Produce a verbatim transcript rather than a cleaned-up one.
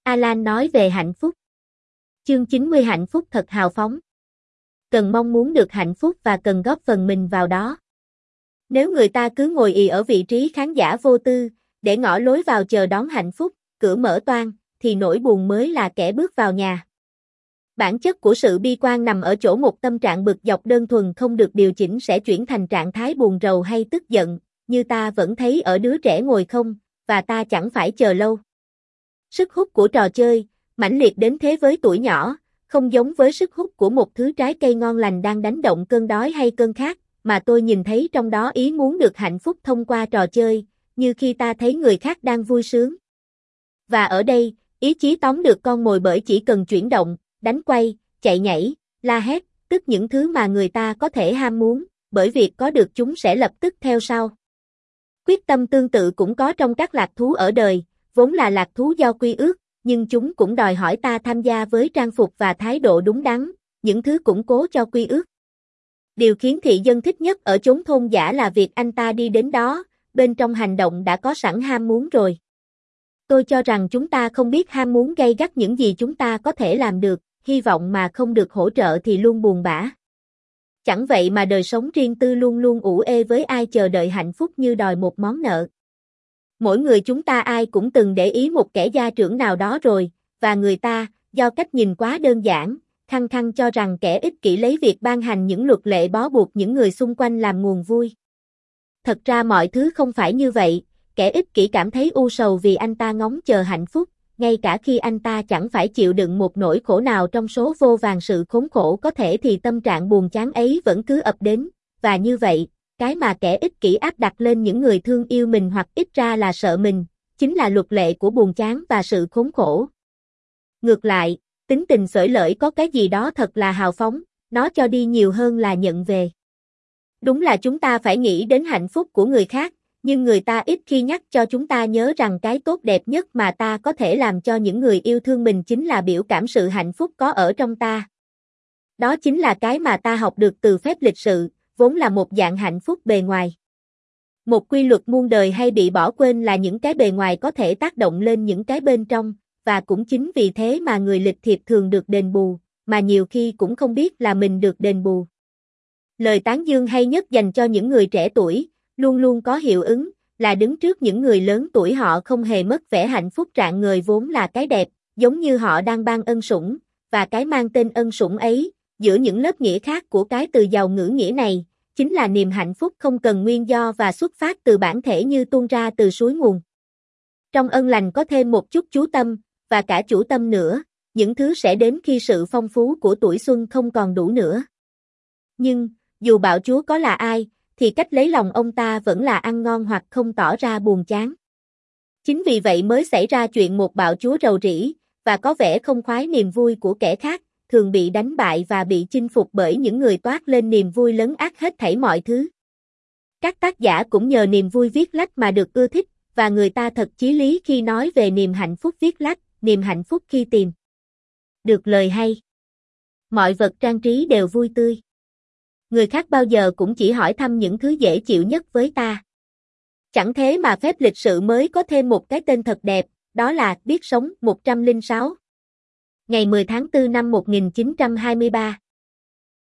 Alan nói về hạnh phúc. Chương chín mươi Hạnh phúc thật hào phóng. Cần mong muốn được hạnh phúc và cần góp phần mình vào đó. Nếu người ta cứ ngồi ì ở vị trí khán giả vô tư, để ngỏ lối vào chờ đón hạnh phúc, cửa mở toang, thì nỗi buồn mới là kẻ bước vào nhà. Bản chất của sự bi quan nằm ở chỗ một tâm trạng bực dọc đơn thuần không được điều chỉnh sẽ chuyển thành trạng thái buồn rầu hay tức giận, như ta vẫn thấy ở đứa trẻ ngồi không, và ta chẳng phải chờ lâu. Sức hút của trò chơi, mãnh liệt đến thế với tuổi nhỏ, không giống với sức hút của một thứ trái cây ngon lành đang đánh động cơn đói hay cơn khát, mà tôi nhìn thấy trong đó ý muốn được hạnh phúc thông qua trò chơi, như khi ta thấy người khác đang vui sướng. Và ở đây, ý chí tóm được con mồi bởi chỉ cần chuyển động, đánh quay, chạy nhảy, la hét, tức những thứ mà người ta có thể ham muốn, bởi việc có được chúng sẽ lập tức theo sau. Quyết tâm tương tự cũng có trong các lạc thú ở đời, vốn là lạc thú do quy ước, nhưng chúng cũng đòi hỏi ta tham gia với trang phục và thái độ đúng đắn, những thứ củng cố cho quy ước. Điều khiến thị dân thích nhất ở chốn thôn dã là việc anh ta đi đến đó, bên trong hành động đã có sẵn ham muốn rồi. Tôi cho rằng chúng ta không biết ham muốn gay gắt những gì chúng ta có thể làm được, hy vọng mà không được hỗ trợ thì luôn buồn bã. Chẳng vậy mà đời sống riêng tư luôn luôn ủ ê với ai chờ đợi hạnh phúc như đòi một món nợ. Mỗi người chúng ta ai cũng từng để ý một kẻ gia trưởng nào đó rồi, và người ta, do cách nhìn quá đơn giản, khăng khăng cho rằng kẻ ích kỷ lấy việc ban hành những luật lệ bó buộc những người xung quanh làm nguồn vui. Thật ra mọi thứ không phải như vậy, kẻ ích kỷ cảm thấy u sầu vì anh ta ngóng chờ hạnh phúc, ngay cả khi anh ta chẳng phải chịu đựng một nỗi khổ nào trong số vô vàn sự khốn khổ có thể thì tâm trạng buồn chán ấy vẫn cứ ập đến, và như vậy, cái mà kẻ ích kỷ áp đặt lên những người thương yêu mình hoặc ít ra là sợ mình, chính là luật lệ của buồn chán và sự khốn khổ. Ngược lại, tính tình xởi lởi có cái gì đó thật là hào phóng, nó cho đi nhiều hơn là nhận về. Đúng là chúng ta phải nghĩ đến hạnh phúc của người khác, nhưng người ta ít khi nhắc cho chúng ta nhớ rằng cái tốt đẹp nhất mà ta có thể làm cho những người yêu thương mình chính là biểu cảm sự hạnh phúc có ở trong ta. Đó chính là cái mà ta học được từ phép lịch sự, vốn là một dạng hạnh phúc bề ngoài. Một quy luật muôn đời hay bị bỏ quên là những cái bề ngoài có thể tác động lên những cái bên trong, và cũng chính vì thế mà người lịch thiệp thường được đền bù, mà nhiều khi cũng không biết là mình được đền bù. Lời tán dương hay nhất dành cho những người trẻ tuổi, luôn luôn có hiệu ứng, là đứng trước những người lớn tuổi họ không hề mất vẻ hạnh phúc rạng ngời vốn là cái đẹp, giống như họ đang ban ân sủng, và cái mang tên ân sủng ấy, giữa những lớp nghĩa khác của cái từ giàu ngữ nghĩa này, chính là niềm hạnh phúc không cần nguyên do và xuất phát từ bản thể như tuôn ra từ suối nguồn. Trong ân lành có thêm một chút chú tâm, và cả chủ tâm nữa, những thứ sẽ đến khi sự phong phú của tuổi xuân không còn đủ nữa. Nhưng, dù bạo chúa có là ai, thì cách lấy lòng ông ta vẫn là ăn ngon hoặc không tỏ ra buồn chán. Chính vì vậy mới xảy ra chuyện một bạo chúa rầu rĩ, và có vẻ không khoái niềm vui của kẻ khác, thường bị đánh bại và bị chinh phục bởi những người toát lên niềm vui lấn át hết thảy mọi thứ. Các tác giả cũng nhờ niềm vui viết lách mà được ưa thích, và người ta thật chí lý khi nói về niềm hạnh phúc viết lách, niềm hạnh phúc khi tìm được lời hay. Mọi vật trang trí đều vui tươi. Người khác bao giờ cũng chỉ hỏi thăm những thứ dễ chịu nhất với ta. Chẳng thế mà phép lịch sự mới có thêm một cái tên thật đẹp, đó là biết sống một trăm lẻ sáu. Ngày mười tháng tư năm một nghìn chín trăm hai mươi ba.